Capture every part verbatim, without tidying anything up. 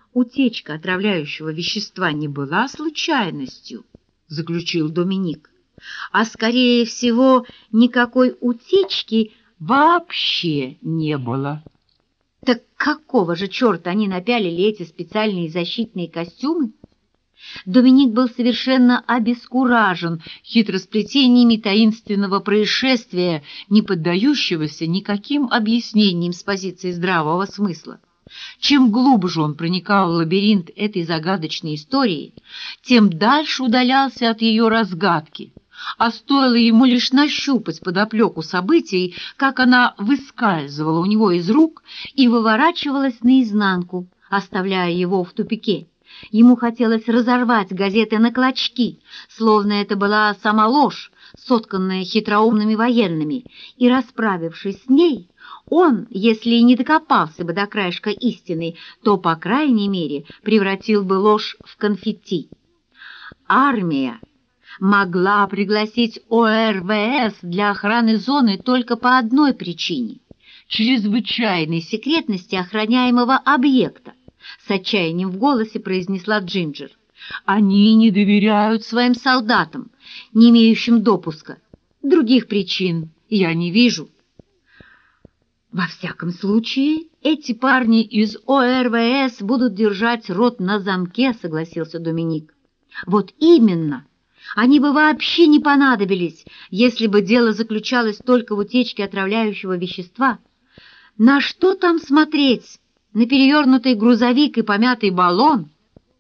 утечка отравляющего вещества не была случайностью, заключил Доминик, а, скорее всего, никакой утечки вообще не было. Так какого же черта они напялили эти специальные защитные костюмы? Доминик был совершенно обескуражен хитросплетениями таинственного происшествия, не поддающегося никаким объяснениям с позиции здравого смысла. Чем глубже он проникал в лабиринт этой загадочной истории, тем дальше удалялся от ее разгадки, а стоило ему лишь нащупать подоплеку событий, как она выскальзывала у него из рук и выворачивалась наизнанку, оставляя его в тупике. Ему хотелось разорвать газеты на клочки, словно это была сама ложь, сотканная хитроумными военными, и, расправившись с ней, он, если и не докопался бы до краешка истины, то, по крайней мере, превратил бы ложь в конфетти. Армия могла пригласить О Р В С для охраны зоны только по одной причине – чрезвычайной секретности охраняемого объекта. С отчаянием в голосе произнесла Джинджер. Они не доверяют своим солдатам, не имеющим допуска. Других причин я не вижу. Во всяком случае, эти парни из О Р В С будут держать рот на замке, согласился Доминик. Вот именно. Они бы вообще не понадобились, если бы дело заключалось только в утечке отравляющего вещества. На что там смотреть? На перевернутый грузовик и помятый баллон?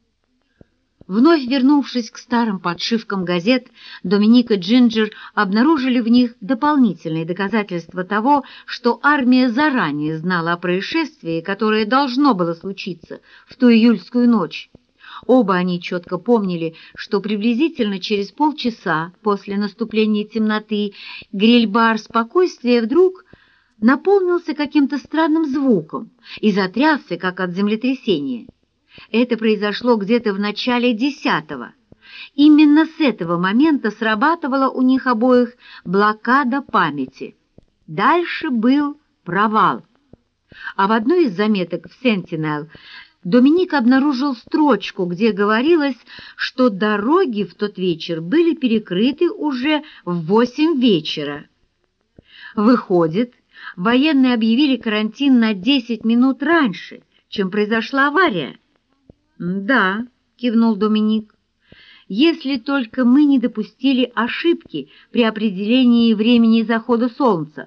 Вновь вернувшись к старым подшивкам газет, Доминик и Джинджер обнаружили в них дополнительные доказательства того, что армия заранее знала о происшествии, которое должно было случиться в ту июльскую ночь. Оба они четко помнили, что приблизительно через полчаса после наступления темноты гриль-бар «Спокойствие» вдруг наполнился каким-то странным звуком и затрясся, как от землетрясения. Это произошло где-то в начале десятого. Именно с этого момента срабатывала у них обоих блокада памяти. Дальше был провал. А в одной из заметок в «Сентинел» Доминик обнаружил строчку, где говорилось, что дороги в тот вечер были перекрыты уже в восемь вечера. Выходит, военные объявили карантин на десять минут раньше, чем произошла авария. «Да», — кивнул Доминик, — «если только мы не допустили ошибки при определении времени захода солнца».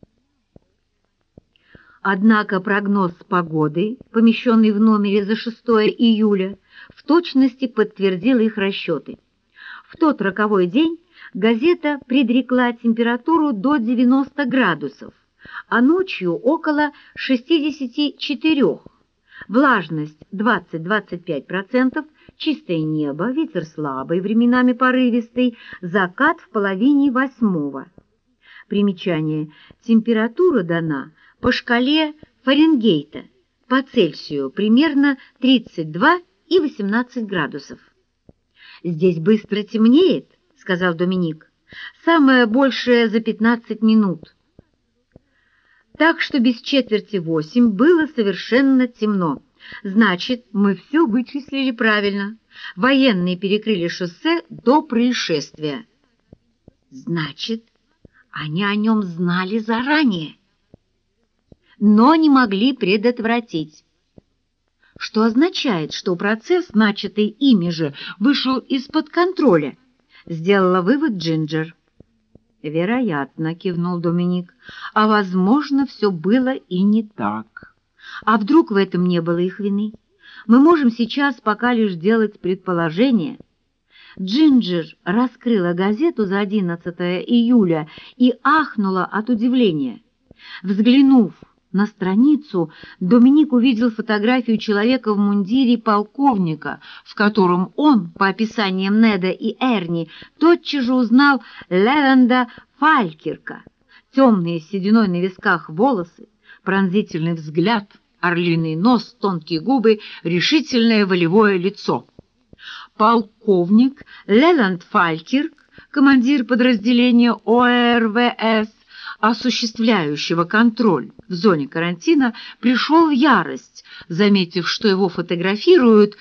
Однако прогноз погоды, помещенный в номере за шестое июля, в точности подтвердил их расчеты. В тот роковой день газета предрекла температуру до девяноста градусов, а ночью около шестидесяти четырёх. Влажность двадцать-двадцать пять процентов, чистое небо, ветер слабый, временами порывистый, закат в половине восьмого. Примечание. Температура дана по шкале Фаренгейта, по Цельсию примерно тридцать два и восемнадцать градусов. «Здесь быстро темнеет», — сказал Доминик, — «самое большее за пятнадцать минут». Так что без четверти восемь было совершенно темно. Значит, мы все вычислили правильно. Военные перекрыли шоссе до происшествия. Значит, они о нем знали заранее, но не могли предотвратить. Что означает, что процесс, начатый ими же, вышел из-под контроля, сделала вывод Джинджер. «Вероятно», — кивнул Доминик, — «а, возможно, все было и не так. А вдруг в этом не было их вины? Мы можем сейчас пока лишь делать предположения». Джинджер раскрыла газету за одиннадцатое июля и ахнула от удивления. Взглянув на страницу, Доминик увидел фотографию человека в мундире полковника, в котором он, по описаниям Неда и Эрни, тотчас же узнал Левенда Фалькирка. Темные с сединой на висках волосы, пронзительный взгляд, орлиный нос, тонкие губы, решительное волевое лицо. Полковник Левенд Фалькирк, командир подразделения О Р В С, осуществляющего контроль в зоне карантина, пришел в ярость, заметив, что его фотографируют